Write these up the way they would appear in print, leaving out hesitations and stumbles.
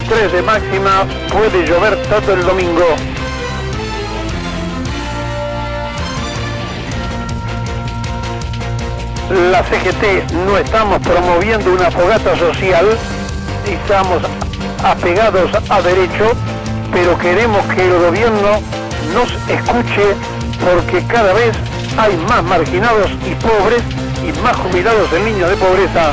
3 de máxima, puede llover todo el domingo. La CGT no estamos promoviendo una fogata social, estamos apegados a derecho, pero queremos que el gobierno nos escuche porque cada vez hay más marginados y pobres y más jubilados en línea de pobreza.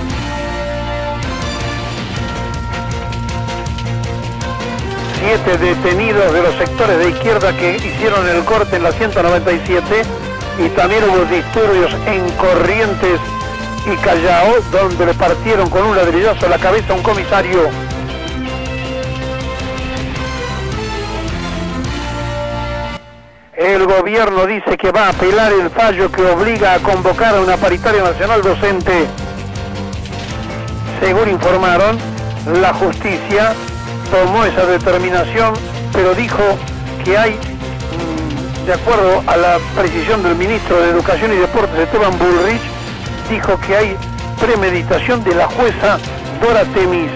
Siete detenidos de los sectores de izquierda que hicieron el corte en la 197 y también hubo disturbios en Corrientes y Callao, donde le partieron con un ladrillazo a la cabeza a un comisario. El gobierno dice que va a apelar el fallo que obliga a convocar a una paritaria nacional docente. Según informaron, la justicia tomó esa determinación, pero dijo que hay, de acuerdo a la precisión del ministro de Educación y Deportes, Esteban Bullrich, dijo que hay premeditación de la jueza Dora Temis.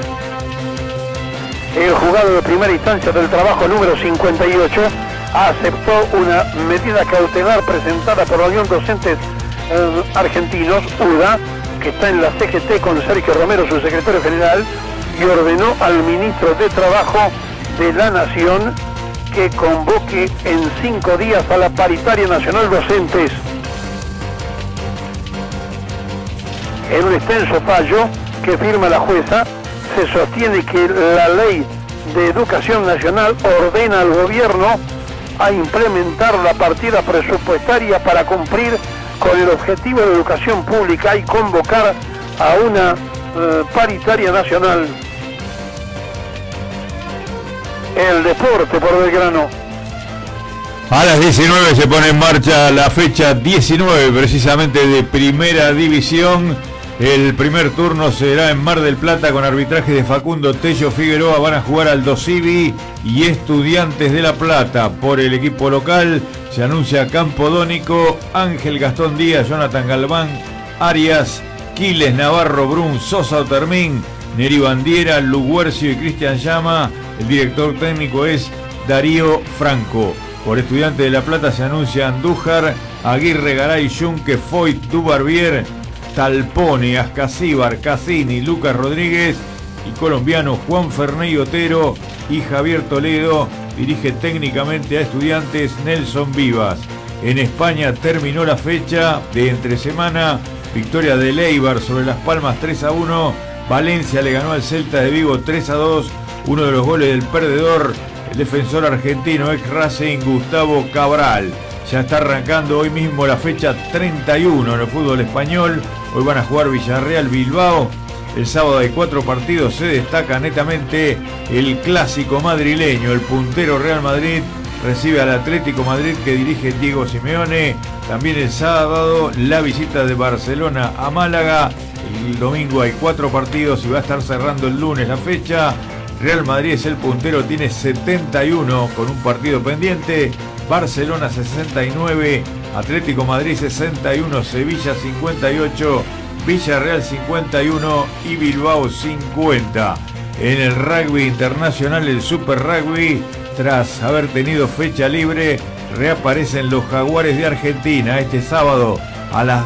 El juzgado de primera instancia del trabajo número 58 aceptó una medida cautelar presentada por la Unión Docentes Argentinos, UDA, que está en la CGT con Sergio Romero, su secretario general, y ordenó al ministro de Trabajo de la Nación que convoque en 5 días a la paritaria nacional docentes. En un extenso fallo que firma la jueza, se sostiene que la Ley de Educación Nacional ordena al gobierno a implementar la partida presupuestaria para cumplir con el objetivo de educación pública y convocar a una paritaria nacional. El deporte por Belgrano. A las 19 se pone en marcha la fecha 19 precisamente de Primera División. El primer turno será en Mar del Plata con arbitraje de Facundo Tello Figueroa. Van a jugar Aldo Civi y Estudiantes de La Plata. Por el equipo local se anuncia Campodónico, Ángel Gastón Díaz, Jonathan Galván, Arias, Quiles, Navarro, Brun, Sosa Otermín, Neri Bandiera, Luguercio y Cristian Llama. El director técnico es Darío Franco. Por Estudiantes de La Plata se anuncia Andújar, Aguirre, Garay, Yunque, Foyt, Dubarbier, Talpone, Ascasíbar, Cassini, Lucas Rodríguez y colombiano Juan Ferney Otero y Javier Toledo. Dirige técnicamente a Estudiantes Nelson Vivas. En España terminó la fecha de entre semana. Victoria de Eibar sobre Las Palmas 3-1. Valencia le ganó al Celta de Vigo 3-2. Uno de los goles del perdedor, el defensor argentino ex Racing Gustavo Cabral. Ya está arrancando hoy mismo la fecha 31 en el fútbol español. Hoy van a jugar Villarreal Bilbao. El sábado hay 4 partidos. Se destaca netamente el clásico madrileño. El puntero Real Madrid recibe al Atlético Madrid que dirige Diego Simeone. También el sábado la visita de Barcelona a Málaga. El domingo hay 4 partidos y va a estar cerrando el lunes la fecha. Real Madrid es el puntero, tiene 71 con un partido pendiente. Barcelona 69, Atlético Madrid 61, Sevilla 58, Villarreal 51 y Bilbao 50. En el rugby internacional, el Super Rugby, tras haber tenido fecha libre, reaparecen los Jaguares de Argentina este sábado a las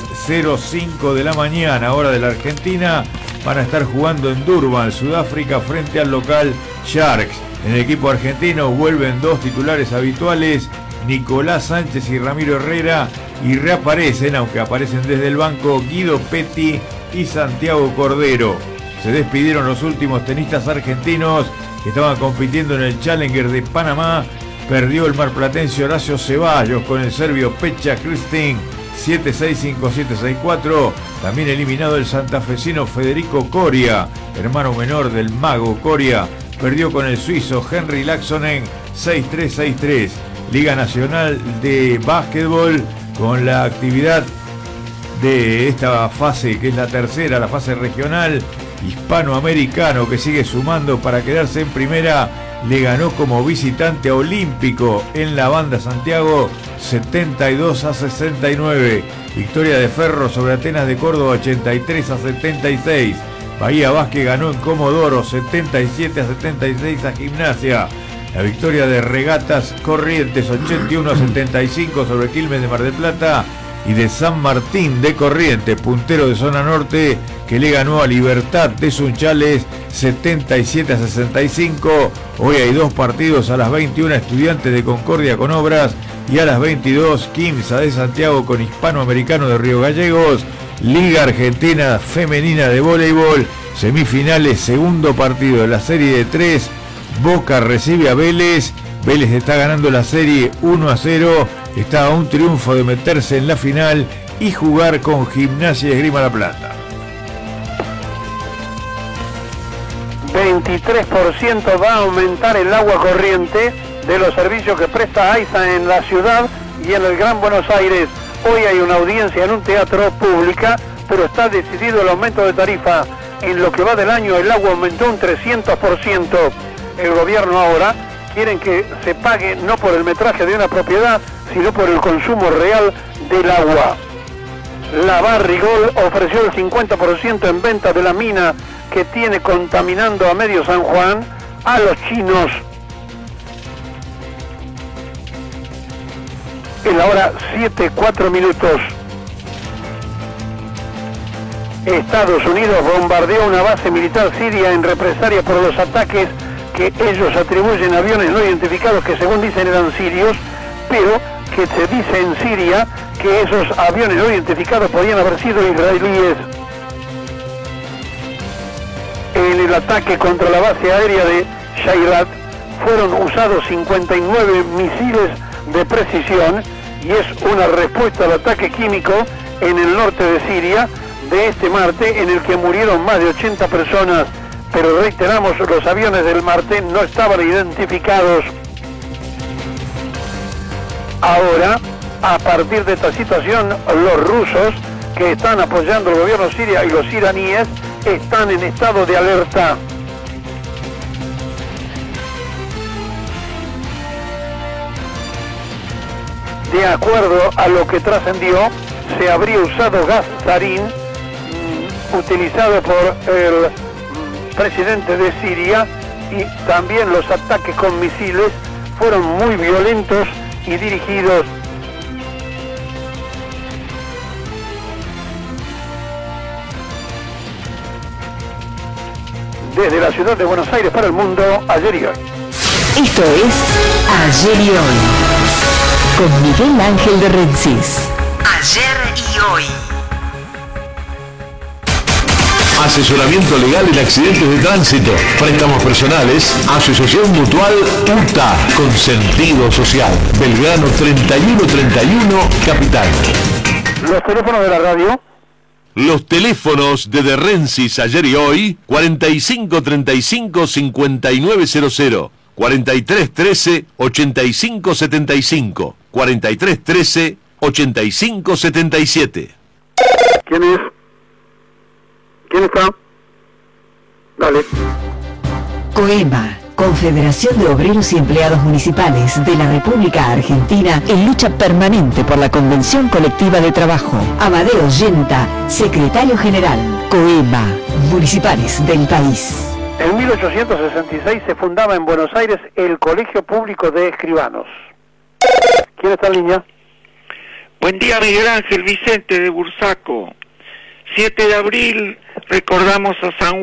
10:05 de la mañana, hora de la Argentina. Van a estar jugando en Durban, Sudáfrica, frente al local Sharks. En el equipo argentino vuelven 2 titulares habituales, Nicolás Sánchez y Ramiro Herrera, y reaparecen, aunque aparecen desde el banco, Guido Petti y Santiago Cordero. Se despidieron los últimos tenistas argentinos que estaban compitiendo en el Challenger de Panamá. Perdió el marplatense Horacio Ceballos con el serbio Pecha Kristin 7-6-5-7-6-4. También eliminado el santafesino Federico Coria, hermano menor del mago Coria. Perdió con el suizo Henry Laaksonen 6-3-6-3. Liga Nacional de Básquetbol con la actividad de esta fase, que es la tercera, la fase regional. Hispanoamericano, que sigue sumando para quedarse en primera, le ganó como visitante a Olímpico en la Banda Santiago 72-69. Victoria de Ferro sobre Atenas de Córdoba 83-76. Bahía Vázquez ganó en Comodoro 77-76 a Gimnasia. La victoria de Regatas Corrientes 81-75 sobre Quilmes de Mar del Plata. Y de San Martín de Corrientes, puntero de zona norte, que le ganó a Libertad de Sunchales 77-65. Hoy hay 2 partidos: a las 21 Estudiantes de Concordia con Obras y a las 22 Quimsa de Santiago con Hispanoamericano de Río Gallegos. Liga Argentina Femenina de Voleibol, semifinales, segundo partido de la serie de 3. Boca recibe a Vélez. Vélez está ganando la serie 1-0, está a un triunfo de meterse en la final y jugar con Gimnasia y Esgrima La Plata. 23% va a aumentar el agua corriente de los servicios que presta AISA en la ciudad y en el Gran Buenos Aires. Hoy hay una audiencia en un teatro pública, pero está decidido el aumento de tarifa. En lo que va del año el agua aumentó un 300%. El gobierno ahora quieren que se pague no por el metraje de una propiedad, sino por el consumo real del agua. La Barrigol ofreció el 50% en venta de la mina que tiene contaminando a medio San Juan a los chinos. En la hora 7:04. Estados Unidos bombardeó una base militar siria en represalia por los ataques que ellos atribuyen a aviones no identificados que según dicen eran sirios, pero que se dice en Siria que esos aviones no identificados podían haber sido israelíes. En el ataque contra la base aérea de Shayrat fueron usados 59 misiles de precisión y es una respuesta al ataque químico en el norte de Siria de este martes, en el que murieron más de 80 personas. Pero reiteramos, los aviones del martes no estaban identificados. Ahora, a partir de esta situación, los rusos que están apoyando al gobierno sirio y los iraníes están en estado de alerta. De acuerdo a lo que trascendió, se habría usado gas sarín utilizado por el presidente de Siria, y también los ataques con misiles fueron muy violentos y dirigidos. Desde la ciudad de Buenos Aires para el mundo, ayer y hoy. Esto es Ayer y Hoy, con Miguel Ángel de Rensis. Ayer y Hoy. Asesoramiento legal en accidentes de tránsito, préstamos personales, Asociación Mutual UTA, con sentido social, Belgrano 3131, Capital. Los teléfonos de la radio. Los teléfonos de Rensis Ayer y Hoy, 4535-5900, 4313-8575, 4313-8577. ¿Quién es? ¿Quién está? Dale. COEMA, Confederación de Obreros y Empleados Municipales de la República Argentina, en lucha permanente por la Convención Colectiva de Trabajo. Amadeo Yenta, Secretario General. COEMA, Municipales del país. En 1866 se fundaba en Buenos Aires el Colegio Público de Escribanos. ¿Quién está en línea? Buen día, Miguel Ángel, Vicente de Bursaco. 7 de abril recordamos a San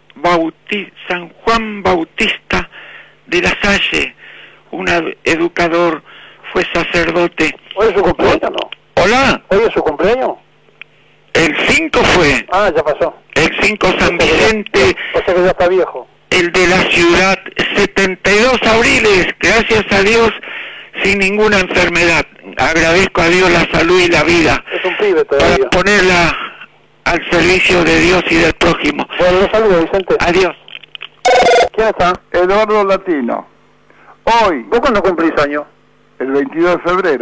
Juan Bautista de la Salle, un educador, fue sacerdote. ¿Hoy es su cumpleaños, no? ¿Hola? ¿Hoy es su cumpleaños? El 5 fue. Ah, ya pasó. El 5 San Vicente. O sea que ya está viejo. El de la ciudad, 72 abriles, gracias a Dios, sin ninguna enfermedad. Agradezco a Dios la salud y la vida. Es un pibe todavía. Para ponerla al servicio de Dios y del prójimo. Bueno, un saludo, Vicente. Adiós. ¿Quién está? Eduardo Latino. Hoy, ¿Vos cuándo cumplís año? el 22 de febrero.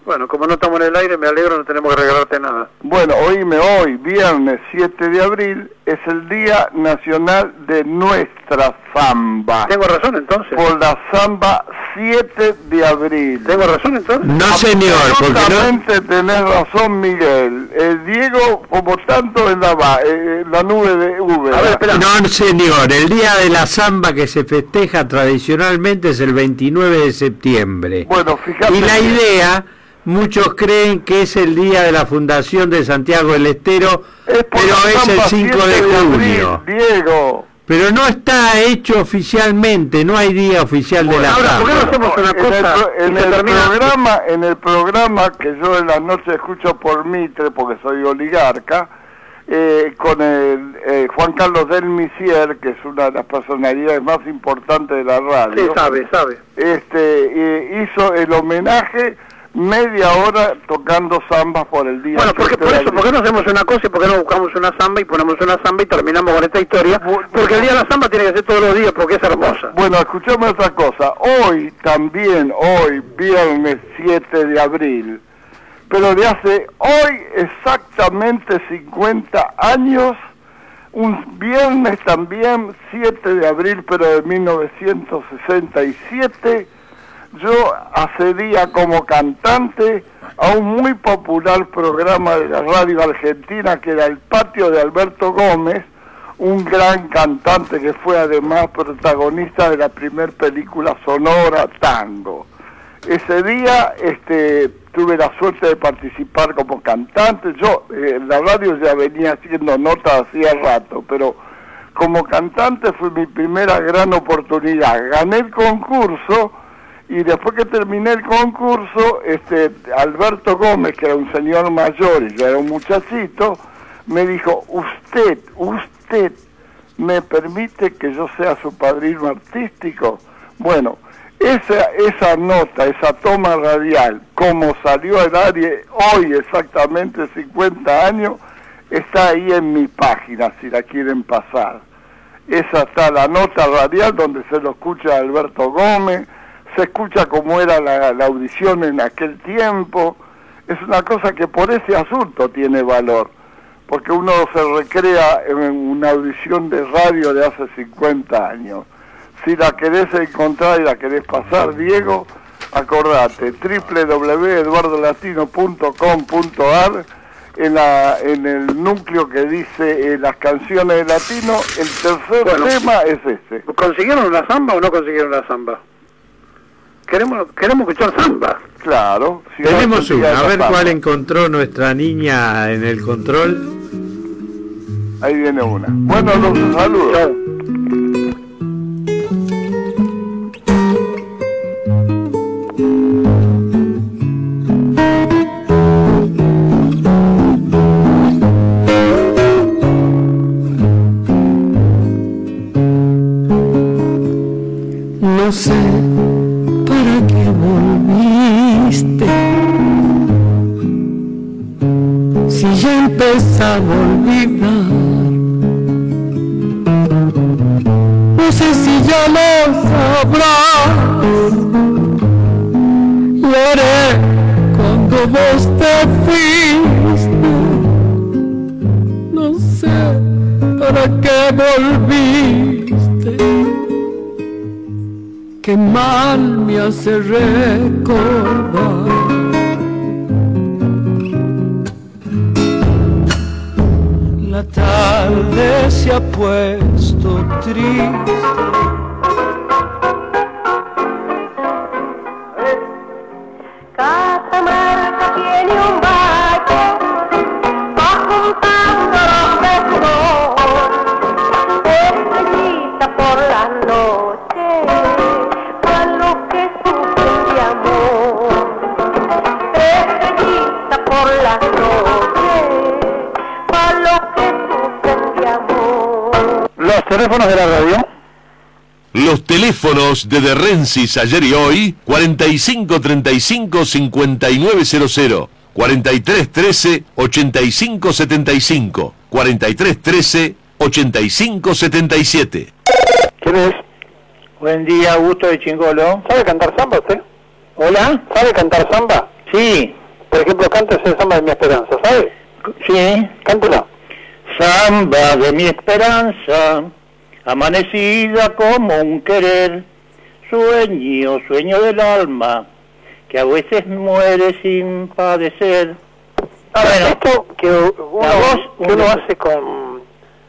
Bueno, como no estamos en el aire, me alegro, no tenemos que regalarte nada. Bueno, oíme, hoy, viernes 7 de abril, es el Día Nacional de nuestra Samba. ¿Tengo razón entonces? Por la Samba 7 de abril. ¿Tengo razón entonces? No, señor, porque no... Absolutamente tenés razón, Miguel. Diego, como tanto en la nube de V. A ver, espera. No, señor, el Día de la Samba que se festeja tradicionalmente es el 29 de septiembre. Bueno, fíjate. Y la idea... Muchos creen que es el día de la fundación de Santiago del Estero, pero es el 5 de junio. Diego. Pero no está hecho oficialmente, no hay día oficial de la ahora, ¿por qué no samba. hacemos una cosa? En el programa que yo en las noches escucho por Mitre, porque soy oligarca, con el Juan Carlos del Misier, que es una de las personalidades más importantes de la radio. Sí, sabe. Hizo el homenaje media hora tocando zambas por el día. Bueno, por qué no hacemos una cosa y por qué no buscamos una zamba y ponemos una zamba y terminamos con esta historia? Porque el día de la zamba tiene que ser todos los días porque es hermosa. Bueno, escuchame otra cosa. Hoy, viernes 7 de abril, pero de hace hoy exactamente 50 años, un viernes también, 7 de abril, pero de 1967, yo accedía como cantante a un muy popular programa de la radio argentina que era El Patio de Alberto Gómez, un gran cantante que fue además protagonista de la primer película sonora Tango. Ese día tuve la suerte de participar como cantante. Yo la radio ya venía haciendo notas hacía rato, pero como cantante fue mi primera gran oportunidad. Gané el concurso. Y después que terminé el concurso, Alberto Gómez, que era un señor mayor y yo era un muchachito, me dijo, usted me permite que yo sea su padrino artístico. Bueno, esa nota, esa toma radial, como salió al aire hoy exactamente 50 años, está ahí en mi página, si la quieren pasar. Esa está la nota radial donde se lo escucha a Alberto Gómez, se escucha cómo era la audición en aquel tiempo. Es una cosa que por ese asunto tiene valor, porque uno se recrea en una audición de radio de hace 50 años. Si la querés encontrar y la querés pasar, Diego, acordate, www.eduardolatino.com.ar, en el núcleo que dice las canciones de latino, el tercer tema es ese. ¿Consiguieron una zamba o no consiguieron una zamba? Queremos escuchar samba. Claro. Si tenemos una, a ver cuál encontró nuestra niña en el control. Ahí viene una. Bueno, los saludos. Chau. No sé para qué volviste, si ya empezaba a olvidar. No sé si ya lo sabrás. Lloré cuando vos te fuiste. No sé para qué volviste. Qué mal me hace recordar. La tarde se ha puesto triste. Catamarca tiene un barco, va juntando los tesoros, estrellita por la noche, pa' lo que sufren de amor, estrellita por la noche, pa' lo que sufren de amor. Los teléfonos de la radio. Los teléfonos de Rensis ayer y hoy, 4535-5900, 4313-8575, 4313-8577. ¿Quién es? Buen día, Augusto de Chingolo. ¿Sabe cantar samba usted? Hola, ¿Sabe cantar samba? Sí. Por ejemplo, cántese el samba de mi esperanza, ¿sabe? Sí. Cántela. Samba de mi esperanza, amanecida como un querer, sueño del alma, que a veces muere sin padecer. Bueno, esto que uno hace con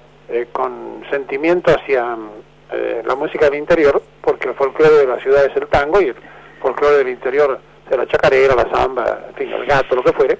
sentimiento hacia la música del interior, porque el folclore de la ciudad es el tango y el folclore del interior de la chacarera, la samba, en fin, el gato, lo que fuere.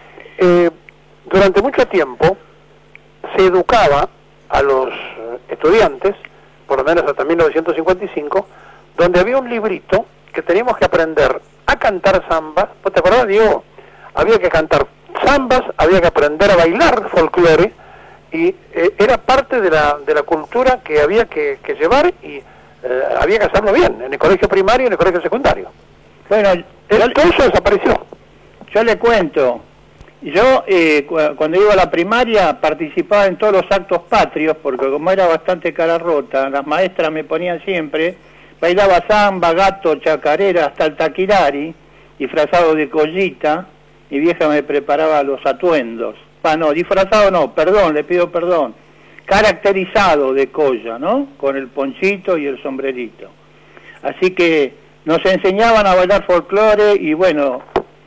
Durante mucho tiempo se educaba a los estudiantes, por lo menos hasta 1955, donde había un librito que teníamos que aprender a cantar samba. ¿Vos te acordás, Diego? Había que cantar zambas, había que aprender a bailar folclore, y era parte de la cultura que había que llevar, y había que hacerlo bien, en el colegio primario y en el colegio secundario. Bueno, todo eso desapareció. Yo le cuento, yo cuando iba a la primaria participaba en todos los actos patrios, porque como era bastante cara rota, las maestras me ponían siempre, bailaba samba, gato, chacarera, hasta el taquirari, disfrazado de collita. Mi vieja me preparaba los atuendos. No, disfrazado no, perdón, le pido perdón. Caracterizado de colla, ¿no? Con el ponchito y el sombrerito. Así que nos enseñaban a bailar folclore y bueno,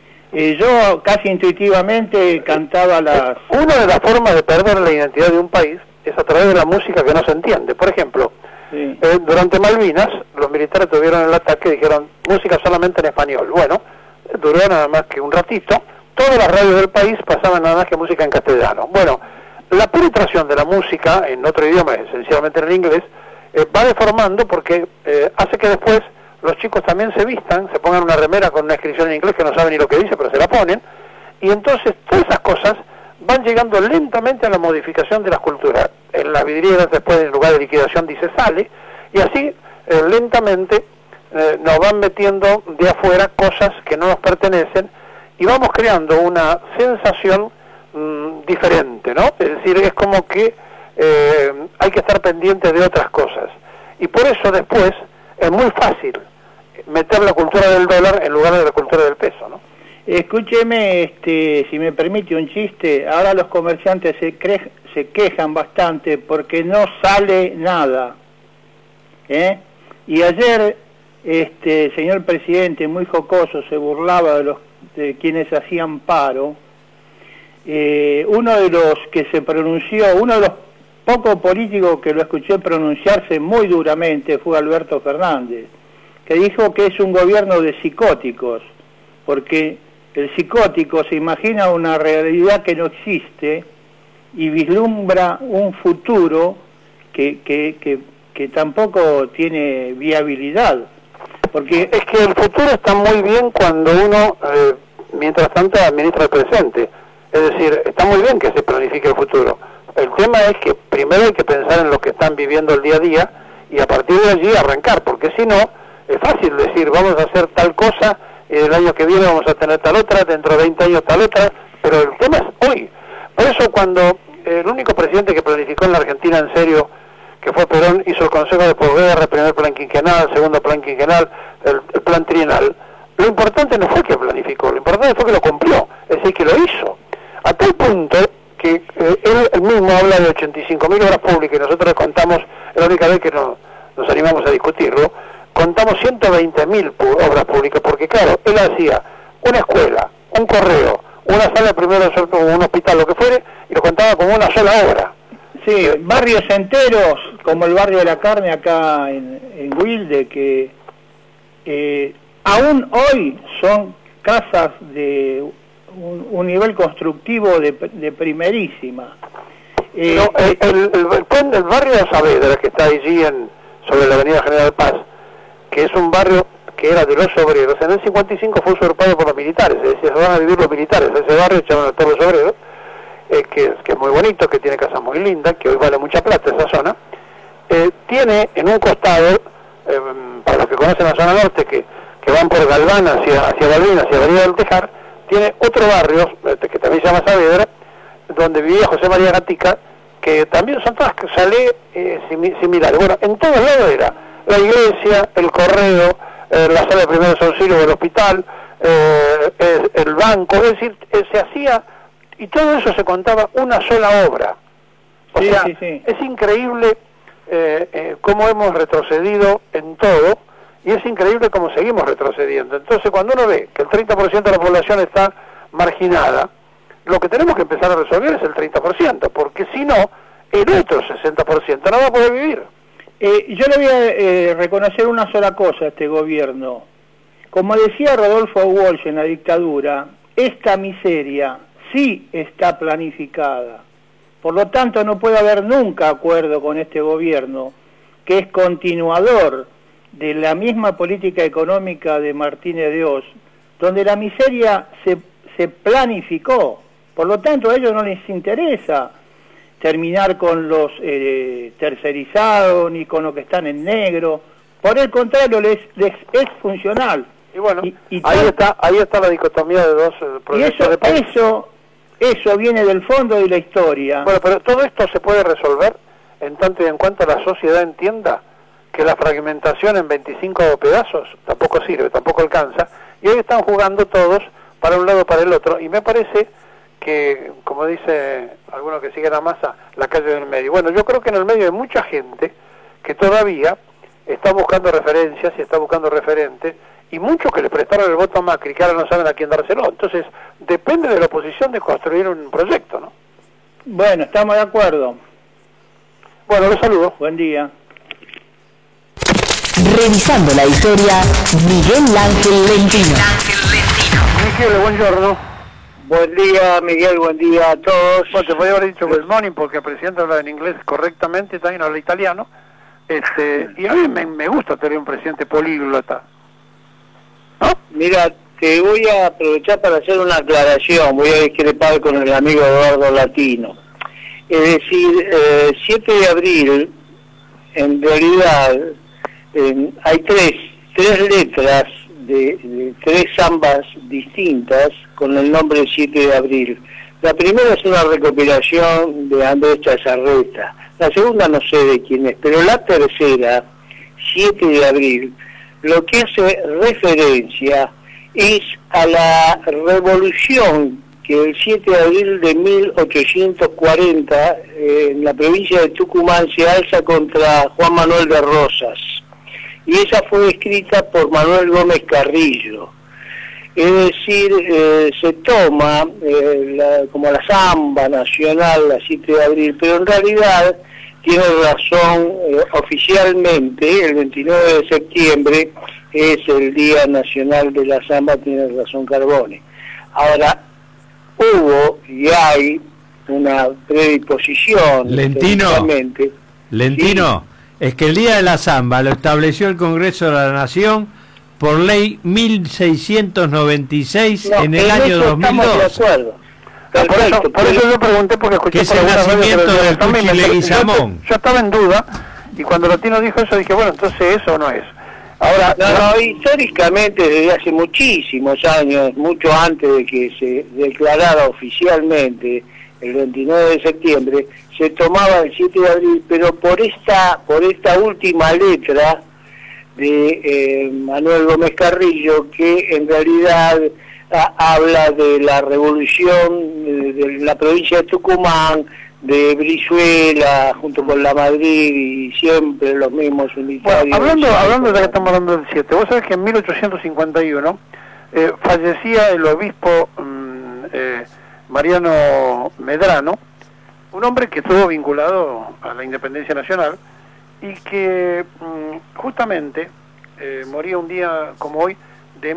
yo casi intuitivamente cantaba las... Una de las formas de perder la identidad de un país es a través de la música que no se entiende. Por ejemplo, sí. Durante Malvinas, los militares tuvieron el ataque y dijeron música solamente en español. Bueno, duró nada más que un ratito. Todas las radios del país pasaban nada más que música en castellano. Bueno, la penetración de la música en otro idioma, esencialmente en el inglés, va deformando porque hace que después los chicos también se vistan, se pongan una remera con una inscripción en inglés que no saben ni lo que dice, pero se la ponen, y entonces todas esas cosas van llegando lentamente a la modificación de las culturas. En las vidrieras después, en lugar de liquidación, dice sale, y así lentamente nos van metiendo de afuera cosas que no nos pertenecen, y vamos creando una sensación diferente, ¿no? Es decir, es como que hay que estar pendiente de otras cosas. Y por eso después es muy fácil meter la cultura del dólar en lugar de la cultura del peso, ¿no? Escúcheme, si me permite un chiste, ahora los comerciantes se quejan bastante porque no sale nada. Y ayer, señor presidente, muy jocoso, se burlaba de quienes hacían paro. Uno de los que se pronunció, uno de los pocos políticos que lo escuché pronunciarse muy duramente fue Alberto Fernández, que dijo que es un gobierno de psicóticos, porque el psicótico se imagina una realidad que no existe y vislumbra un futuro que tampoco tiene viabilidad. Porque es que el futuro está muy bien cuando uno, mientras tanto, administra el presente. Es decir, está muy bien que se planifique el futuro. El tema es que primero hay que pensar en lo que están viviendo el día a día y a partir de allí arrancar, porque si no, es fácil decir, vamos a hacer tal cosa, y el año que viene vamos a tener tal otra, dentro de 20 años tal otra, pero el tema es hoy. Por eso cuando el único presidente que planificó en la Argentina en serio, que fue Perón, hizo el Consejo de Posguerra, primer plan quinquenal, segundo plan quinquenal, el plan trienal, lo importante no fue que planificó, lo importante fue que lo cumplió, es decir, que lo hizo. A tal punto que él mismo habla de 85.000 obras públicas, y nosotros le contamos, es la única vez que nos animamos a discutirlo, contamos 120.000 obras públicas, porque claro, él hacía una escuela, un correo, una sala de primero, un hospital, lo que fuere, y lo contaba como una sola obra. Sí, barrios enteros, como el barrio de la Carne acá en Wilde, que aún hoy son casas de un nivel constructivo de primerísima. El barrio de Saavedra, que está allí sobre la avenida General Paz, que es un barrio que era de los obreros, en el 55 fue usurpado por los militares, es decir, se van a vivir los militares, ese barrio echaron a todos los obreros, que es muy bonito, que tiene casas muy lindas, que hoy vale mucha plata esa zona, tiene en un costado, para los que conocen la zona norte, que van por Galván hacia Balbín, hacia Avenida del Tejar, tiene otro barrio, que también se llama Saavedra, donde vivía José María Gatica, que también son todas chalés similares. Bueno, en todos lados era la iglesia, el correo, la sala de primeros auxilios del hospital, el banco, es decir, se hacía, y todo eso se contaba una sola obra. O sea, es increíble cómo hemos retrocedido en todo, y es increíble cómo seguimos retrocediendo. Entonces, cuando uno ve que el 30% de la población está marginada, lo que tenemos que empezar a resolver es el 30%, porque si no, el otro 60% no va a poder vivir. Yo le voy a reconocer una sola cosa a este gobierno. Como decía Rodolfo Walsh en la dictadura, esta miseria sí está planificada. Por lo tanto, no puede haber nunca acuerdo con este gobierno, que es continuador de la misma política económica de Martínez de Oz, donde la miseria se planificó. Por lo tanto, a ellos no les interesa terminar con los tercerizados ni con los que están en negro. Por el contrario, les es funcional. Y bueno, ahí está la dicotomía de dos proyectos de país. Eso viene del fondo de la historia. Bueno, pero todo esto se puede resolver en tanto y en cuanto la sociedad entienda que la fragmentación en 25 pedazos tampoco sirve, tampoco alcanza, y hoy están jugando todos para un lado o para el otro, y me parece que, como dice alguno que sigue la masa, la calle del medio. Bueno, yo creo que en el medio hay mucha gente que todavía está buscando referencias y está buscando referentes, y muchos que le prestaron el voto a Macri, que ahora no saben a quién dárselo. Entonces, depende de la oposición de construir un proyecto, ¿no? Bueno, estamos de acuerdo. Bueno, los saludo. Buen día. Revisando la historia, Miguel Ángel Lentino. Miguel, buongiorno. Buen día, Miguel, buen día a todos. Bueno, te podría haber dicho good morning porque el presidente habla en inglés correctamente, también habla italiano. Y a mí me gusta tener un presidente políglota. ¿No? Mira, te voy a aprovechar para hacer una aclaración, voy a discrepar con el amigo Eduardo Latino. Es decir, 7 de abril, en realidad, hay tres letras de tres zambas distintas con el nombre de 7 de abril. La primera es una recopilación de Andrés Chazarreta, la segunda no sé de quién es, pero la tercera, 7 de abril, lo que hace referencia es a la revolución que el 7 de abril de 1840 en la provincia de Tucumán se alza contra Juan Manuel de Rosas, y esa fue escrita por Manuel Gómez Carrillo. Es decir, se toma como la zamba nacional, la 7 de abril, pero en realidad tiene razón, oficialmente, el 29 de septiembre es el Día Nacional de la Zamba, tiene razón Carbone. Ahora, hubo y hay una predisposición. Lentino, ¿sí? Es que el Día de la Zamba lo estableció el Congreso de la Nación por ley 1696 en el año 2002. De acuerdo. Por eso yo pregunté, porque escuché que es el nacimiento del Cuchi Leguizamón. Yo estaba en duda, y cuando Latino dijo eso dije, bueno, entonces eso no es. Ahora, no, históricamente desde hace muchísimos años, mucho antes de que se declarara oficialmente el 29 de septiembre, se tomaba el 7 de abril, pero por esta última letra de Manuel Gómez Carrillo, que en realidad habla de la revolución de la provincia de Tucumán, de Brizuela, junto con la Madrid, y siempre los mismos unitarios. Bueno, hablando de que estamos hablando del 7, vos sabés que en 1851 fallecía el obispo Mariano Medrano, un hombre que estuvo vinculado a la independencia nacional y que justamente moría un día como hoy de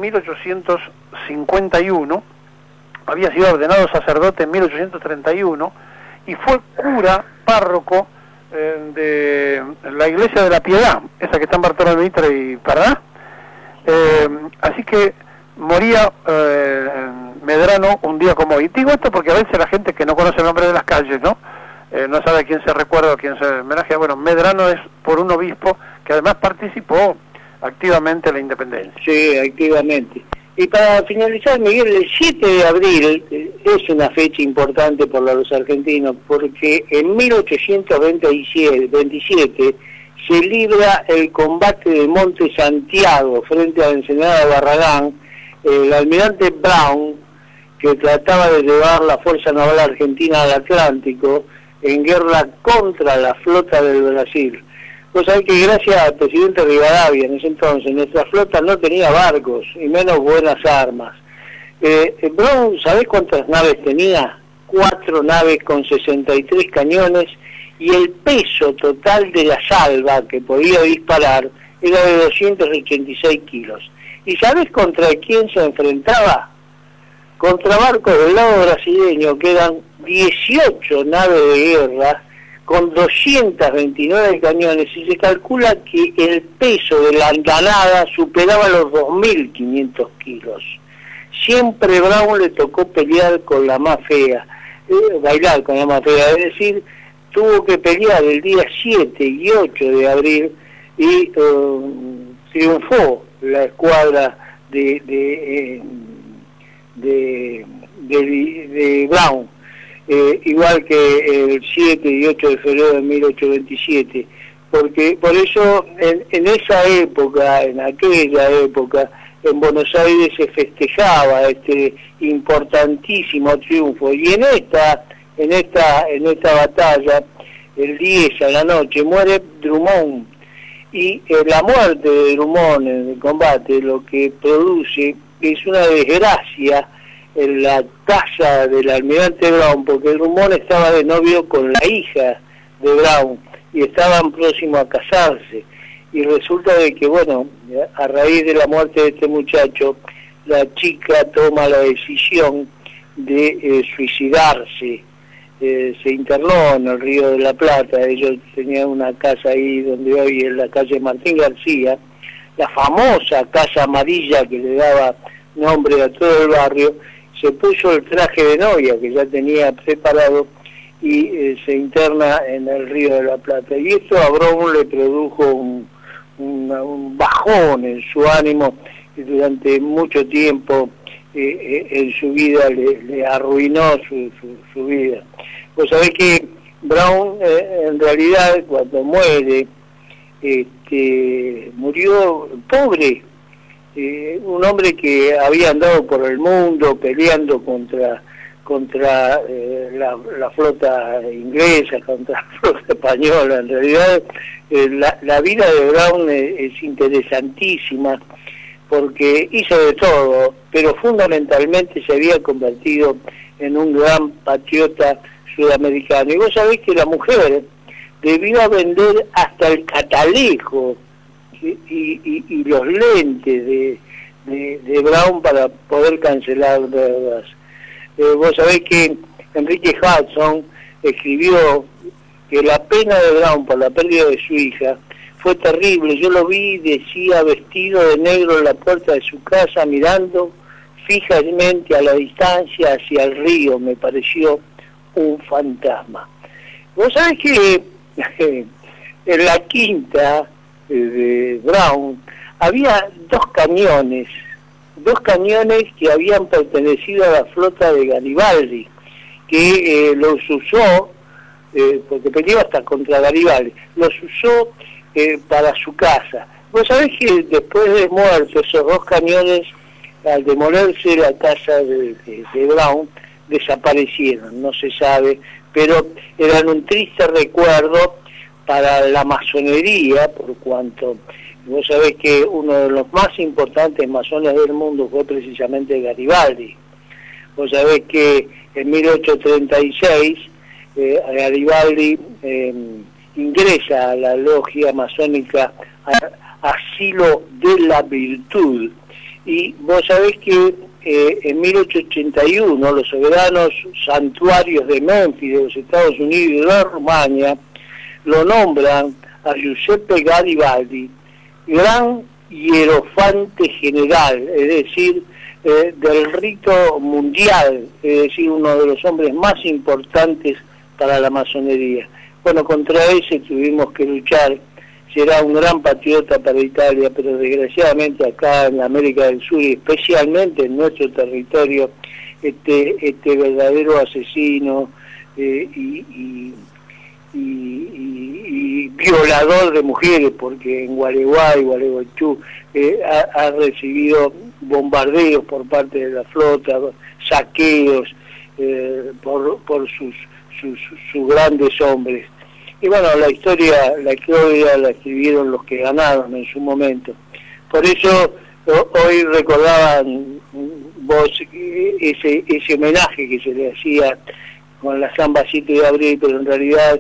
1851, había sido ordenado sacerdote en 1831 y fue cura, párroco de la Iglesia de la Piedad, esa que está en Bartolomé Mitre y Paraná. Así que moría Medrano un día como hoy. Digo esto porque a veces la gente que no conoce el nombre de las calles, ¿no? No sabe a quién se recuerda o a quién se homenajea. Bueno, Medrano es por un obispo que además participó activamente en la independencia. Sí, activamente. Y para finalizar, Miguel, el 7 de abril es una fecha importante por los argentinos, porque en 1827 se libra el combate de Monte Santiago frente a la Ensenada de Barragán, el almirante Brown, que trataba de llevar la Fuerza Naval Argentina al Atlántico en guerra contra la flota del Brasil. Vos sabés que gracias al presidente Rivadavia en ese entonces, nuestra flota no tenía barcos y menos buenas armas. Brown, ¿sabés cuántas naves tenía? 4 naves con 63 cañones, y el peso total de la salva que podía disparar era de 286 kilos. ¿Y sabés contra quién se enfrentaba? Contra barcos del lado brasileño, que eran 18 naves de guerra con 229 cañones, y se calcula que el peso de la andanada superaba los 2.500 kilos. Siempre Brown le tocó pelear con la más fea, bailar con la más fea, es decir, tuvo que pelear el día 7 y 8 de abril y triunfó la escuadra de Brown, igual que el 7 y 8 de febrero de 1827, porque por eso en esa época, en aquella época, en Buenos Aires se festejaba este importantísimo triunfo, y en esta batalla, el 10 a la noche, muere Drummond, y la muerte de Drummond en el combate lo que produce es una desgracia en la casa del almirante Brown, porque Drummond estaba de novio con la hija de Brown y estaban próximos a casarse, y resulta de que, bueno, a raíz de la muerte de este muchacho, la chica toma la decisión de suicidarse. Se internó en el Río de la Plata. Ellos tenían una casa ahí donde hoy es la calle Martín García, la famosa Casa Amarilla que le daba nombre a todo el barrio. Se puso el traje de novia que ya tenía preparado y se interna en el Río de la Plata, y esto a Brown le produjo un bajón en su ánimo, y durante mucho tiempo en su vida le arruinó su vida. Vos sabés que Brown en realidad cuando muere murió pobre, un hombre que había andado por el mundo peleando contra la flota inglesa, contra la flota española. En realidad la vida de Brown es interesantísima, porque hizo de todo, pero fundamentalmente se había convertido en un gran patriota sudamericano. Y vos sabés que la mujer debió vender hasta el catalejo y los lentes de Brown para poder cancelar deudas. Vos sabés que Enrique Hudson escribió que la pena de Brown por la pérdida de su hija fue terrible. Yo lo vi, decía, vestido de negro en la puerta de su casa, mirando fijamente a la distancia hacia el río. Me pareció un fantasma. Vos sabés que en la quinta de Brown había dos cañones que habían pertenecido a la flota de Garibaldi, que los usó, porque peleó hasta contra Garibaldi, los usó para su casa. Vos sabés que después de muerto esos dos cañones, al demolerse la casa de Brown, desaparecieron, no se sabe, pero eran un triste recuerdo para la masonería, por cuanto vos sabés que uno de los más importantes masones del mundo fue precisamente Garibaldi. Vos sabés que en 1836 Garibaldi ingresa a la logia masónica Asilo de la Virtud, y vos sabés que en 1881 los soberanos santuarios de Memphis, de los Estados Unidos y de la Rumania, lo nombran a Giuseppe Garibaldi gran hierofante general, es decir, del rito mundial, es decir, uno de los hombres más importantes para la masonería. Bueno, contra ese tuvimos que luchar. Será un gran patriota para Italia, pero desgraciadamente acá en la América del Sur, y especialmente en nuestro territorio, este verdadero asesino y violador de mujeres, porque en Gualeguay, Gualeguaychú, ha recibido bombardeos por parte de la flota, saqueos por sus grandes hombres. Y bueno, la historia la escribieron los que ganaron en su momento. Por eso hoy recordaban vos ese homenaje que se le hacía con la samba 7 de abril, pero en realidad